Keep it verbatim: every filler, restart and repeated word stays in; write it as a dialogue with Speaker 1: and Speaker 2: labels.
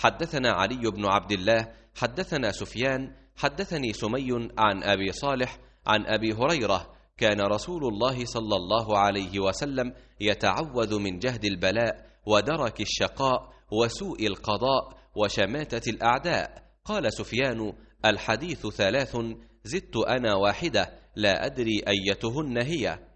Speaker 1: حدثنا علي بن عبد الله حدثنا سفيان حدثني سمي عن أبي صالح عن أبي هريرة: كان رسول الله صلى الله عليه وسلم يتعوذ من جهد البلاء ودرك الشقاء وسوء القضاء وشماتة الأعداء. قال سفيان: الحديث ثلاث، زدت أنا واحدة لا أدري أيتهن هي.